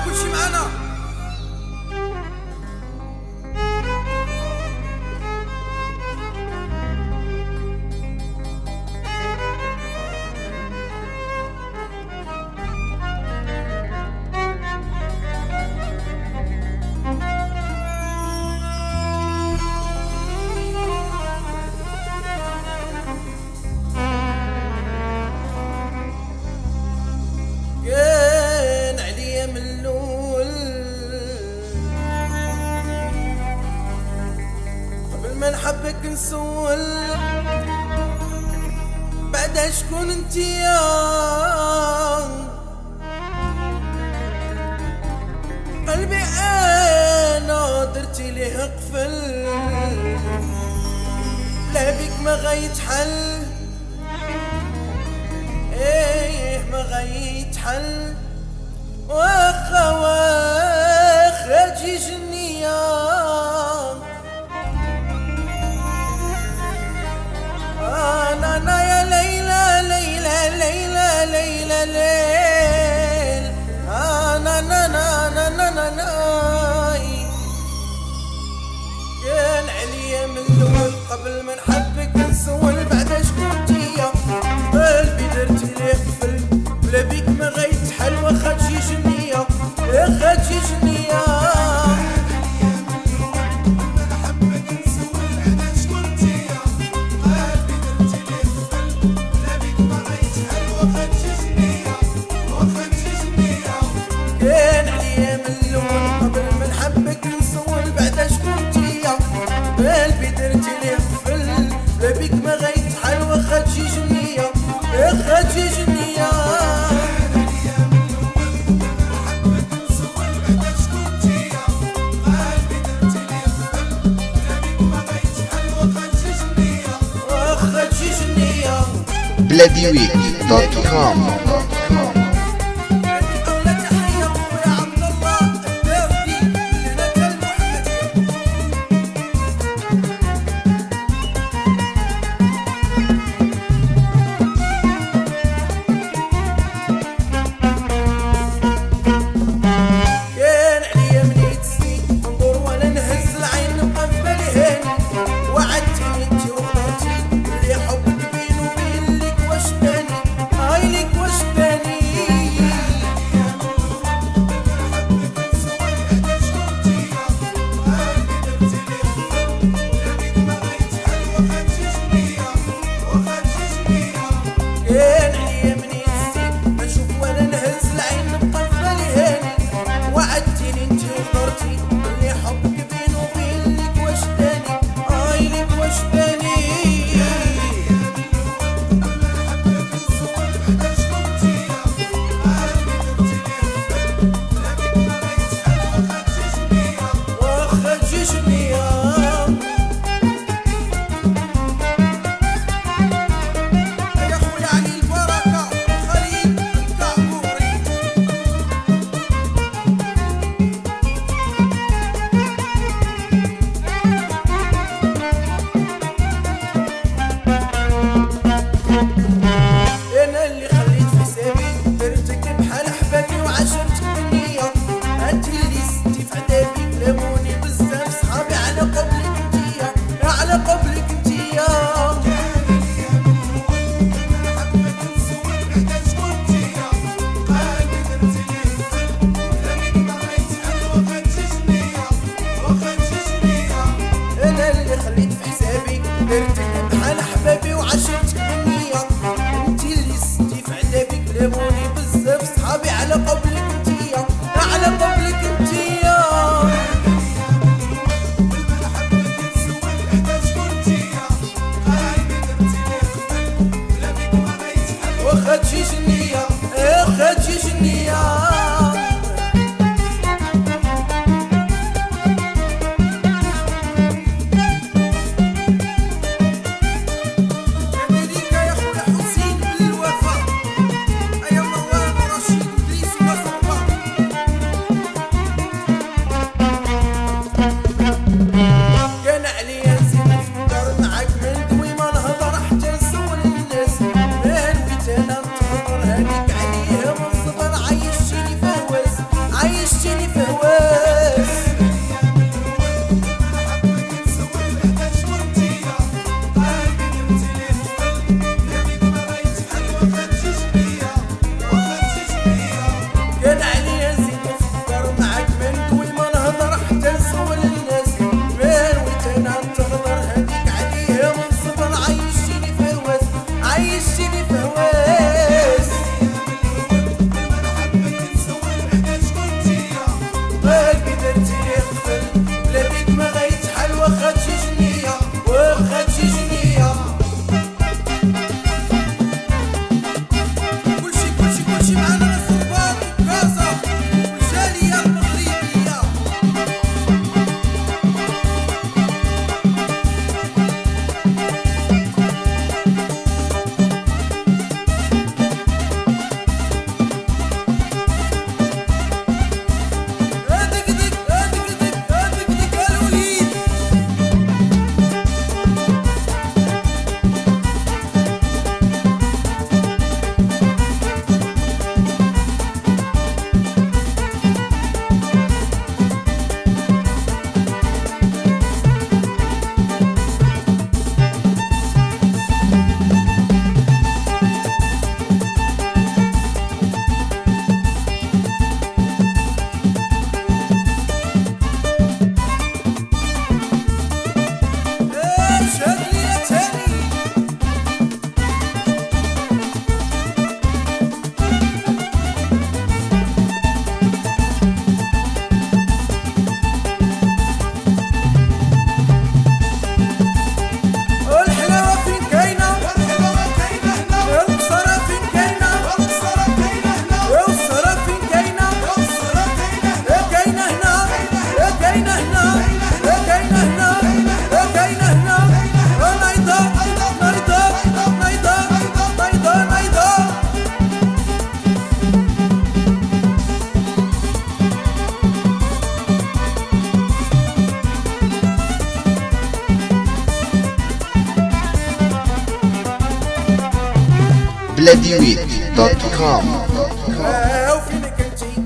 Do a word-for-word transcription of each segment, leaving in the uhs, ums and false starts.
كلشي معانا. ما نحبك نسول بعدا شكون انتيا، قلبي انا درتي ليه قفل، لا بيك ما غيتحل، ايه ما غيتحل، واخا واخا تجي جنية انا يا ليلى ليلى ليلى ليلى ليل انا نا نا نا نا نا نا كان عليا من الاول قبل ما نحبك نسول بعدا شكون تيا، قلبي درتي ليه قفل بلا بيك ما غيتحل، واخا تجي جنية واخا تجي جنية كان عليا من الاول قبل ما نحبك نسول بعدا شكون تيا، قلبي درتي ليه قفل بلا بيك ما غيتحل، واخا تجي جنية واخا تجي جنية بلاديويك دوت كوم. درتك بحال حبابي وعشرتك بالنية، انتي اللي ستي في عذابك لاموني بزاف صحابي على قبلك. بلاديويت دوت كوم. هاو فينك انتي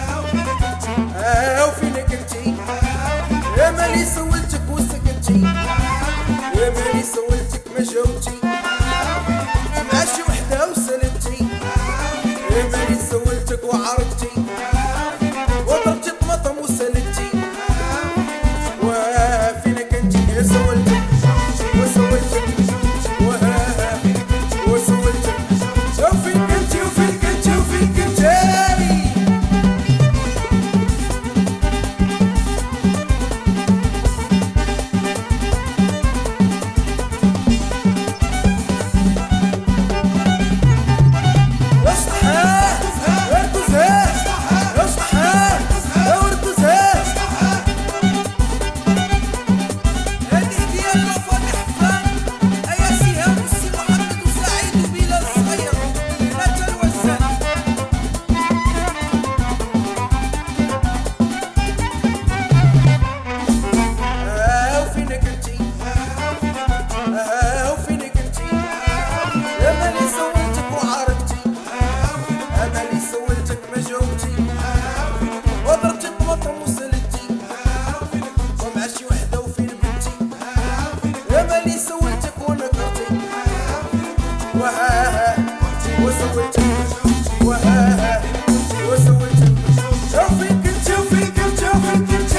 هاو فينك انتي يا مالي سولتك وسكتي يا مالي سولتك ما جاوبتي مع شي وحدة وسلتي يا مالي سولتك وعرفتي وضربتي طماطم وسلتي وفينك انتي يا سولتك وسولتك وها وسولتك وفينك انتي وفينك انتي وفينك انتي وها وسويت وها وسويت وفيك انت وفيك انت وفيك انت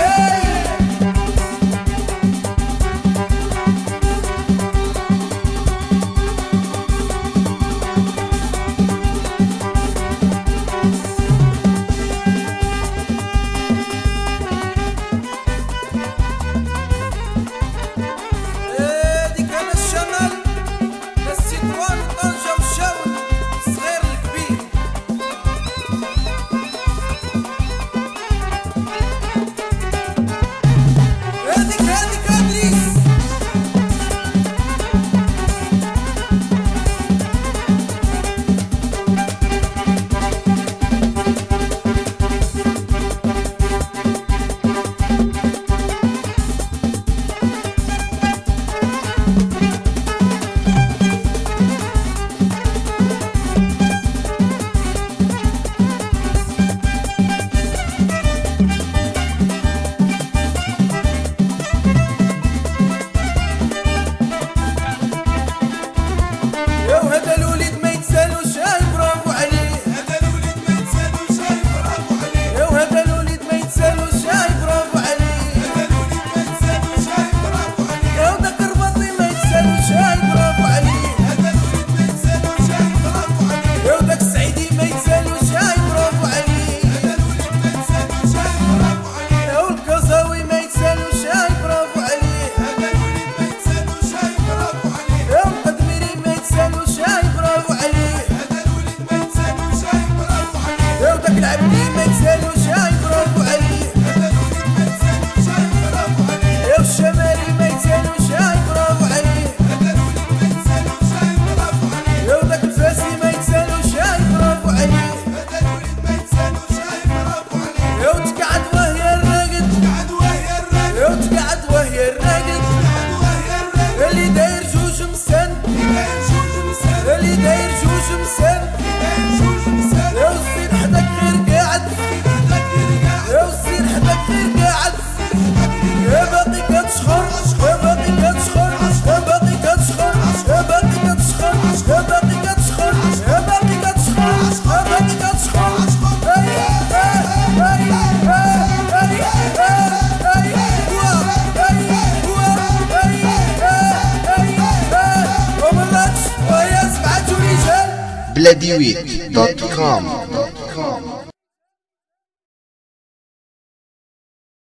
بلاديويت دوت كوم.